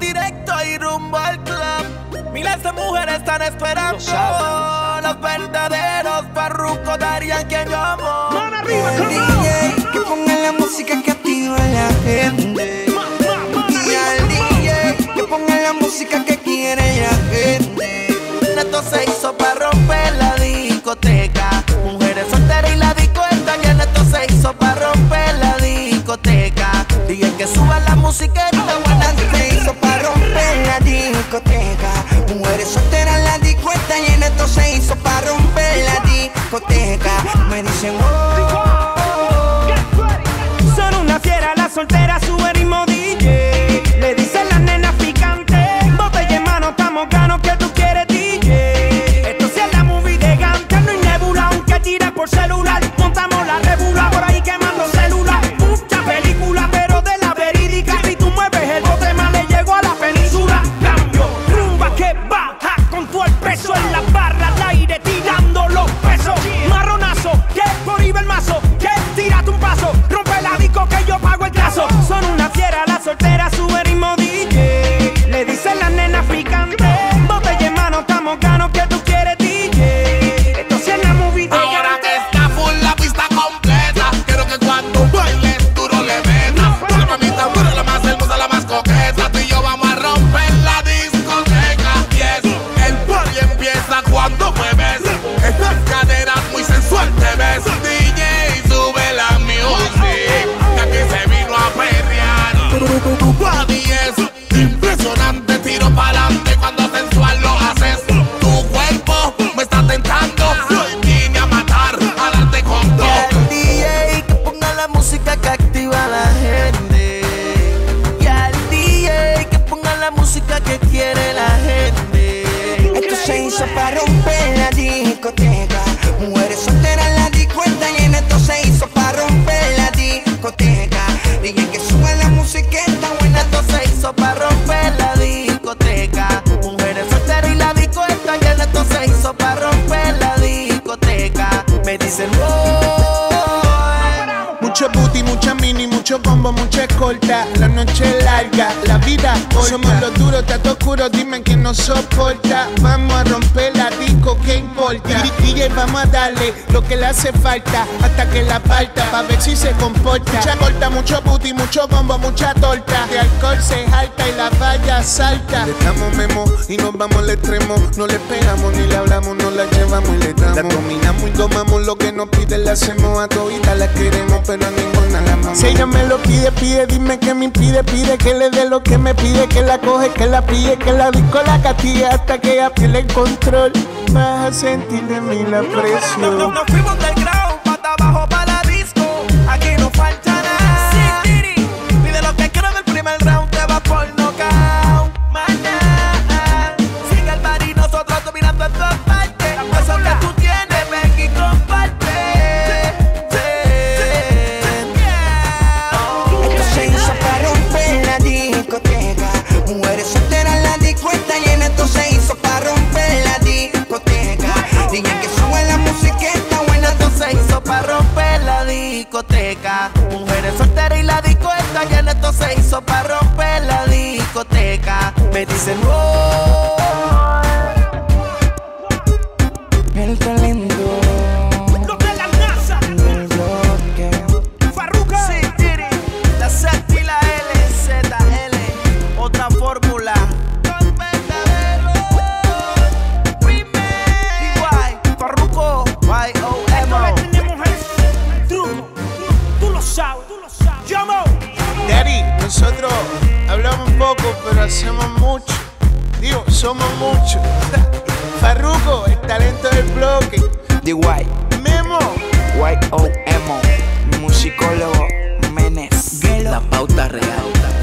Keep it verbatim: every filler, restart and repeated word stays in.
directo y rumbo al club. Miles de mujeres están esperando los verdaderos Farruko darían quien yo amo. El D J que ponga la música que activa a la gente. Y al D J que ponga la música que quiere la gente. Esto se hizo para romper la discoteca. Mujeres solteras y la disco está llena. Esto se hizo para romper la discoteca. Digan que suba la música esta buena. Esto se hizo para romper la discoteca. Mujeres solteras, la disco está llena. Esto se hizo para romper la discoteca. Me dicen oh. Son una fiera, la soltera sube ritmo D J. Le dicen las nenas picantes. Botella en mano, estamos ganos que tú quieres D J. Esto sí es la movie de Gante. No hay nebula, aunque tire por celular. Montamos la rebula por ahí quemando celular. Mucha película, pero de la verídica. Si tú mueves el bote más le llego a la península. Cambio, rumba que baja con todo el peso en la barra al aire tirando los pesos. Marronazo, que por ahí va el mazo. Que tírate un paso, rompe la disco que yo pago el caso. Son una fiera, la soltera sube ritmo D J. Le dicen las nenas picantes. Botella en mano, estamos ganos que tú quieres D J. Esto sí es la movie de ahora que está full la pista completa. Quiero que cuando bailes duro le metas. Tú la mamita, tú eres la más hermosa, la más coqueta. Tú y yo vamos a romper la discoteca. Y es el party empieza cuando mueves estas caderas muy sensual te ves. D J sube la music, que aquí se vino a perrear. Tu body es impresionante, tiro pa'lante cuando sensual lo haces. Tu cuerpo me está tentando, hoy vine a matar, a darte con todo. El D J que ponga la música que activa a la gente. Y al D J que ponga la música que quiere la gente. Esto se hizo para romper la discoteca. Mujeres solteras, la disco está llena. Esto se hizo para romper la discoteca. Dije que suba la música está buena. Esto se hizo para romper la discoteca. Mujeres solteras y la disco está llena. Esto se hizo para romper la discoteca. Me dicen oh. Mucho booty, mucha mini, mucho combo, mucha escolta. La noche es larga, la vida corta. Somos los duros, está todo oscuro, dime quién nos soporta. Vamos a romper la disco, ¿qué importa? D J, vamos a darle lo que le hace falta hasta que la parta, pa' ver si se comporta. Mucha corta, mucho booty, mucho combo, mucha torta. De alcohol se jalta y la valla salta. Le damos memo y nos vamos al extremo. No le pegamos ni le hablamos, no la llevamos y le damos. La dominamos y tomamos lo que nos pide, la hacemos a todita, la queremos, pero a ninguna la amamos. Si ella me lo pide, pide, dime que me impide, pide que le dé lo que me pide, que la coge, que la pille, que la disco la castigue hasta que ella pierde el control. Vas a sentir de mí la presión. No, no, nos fuimos del ground, pata abajo pa' la disco. Aquí no falta nada. Sí, pide lo que quiero del primer round, te va por knockout. Maná, sigue el bar y nosotros dominando en todas partes. Eso que tú tienes, ven y comparte. Esto se hizo para romper la discoteca. Mujeres solteras, la disco está llena. Esto se hizo para romper la discoteca. Dije que sube la música está buena. Esto se hizo para romper la discoteca. Mujeres solteras y la disco está llena. Esto se hizo para romper la discoteca. Me dicen oh. El talento Los de la NASA. del bloque. Farruko. Sí, Tiri, la Z y la L, Z, L, otra fórmula. Con verdadero remake. D Y, Farruko, Y O M O. Esto le tenemos el truco. Tú lo sabes, tú lo sabes. Llamo. Daddy, nosotros hablamos poco, pero hacemos mucho. Digo, somos muchos. Farruko, el talento del bloque. D Y, Memo. Y O M O, musicólogo Menes. La pauta real.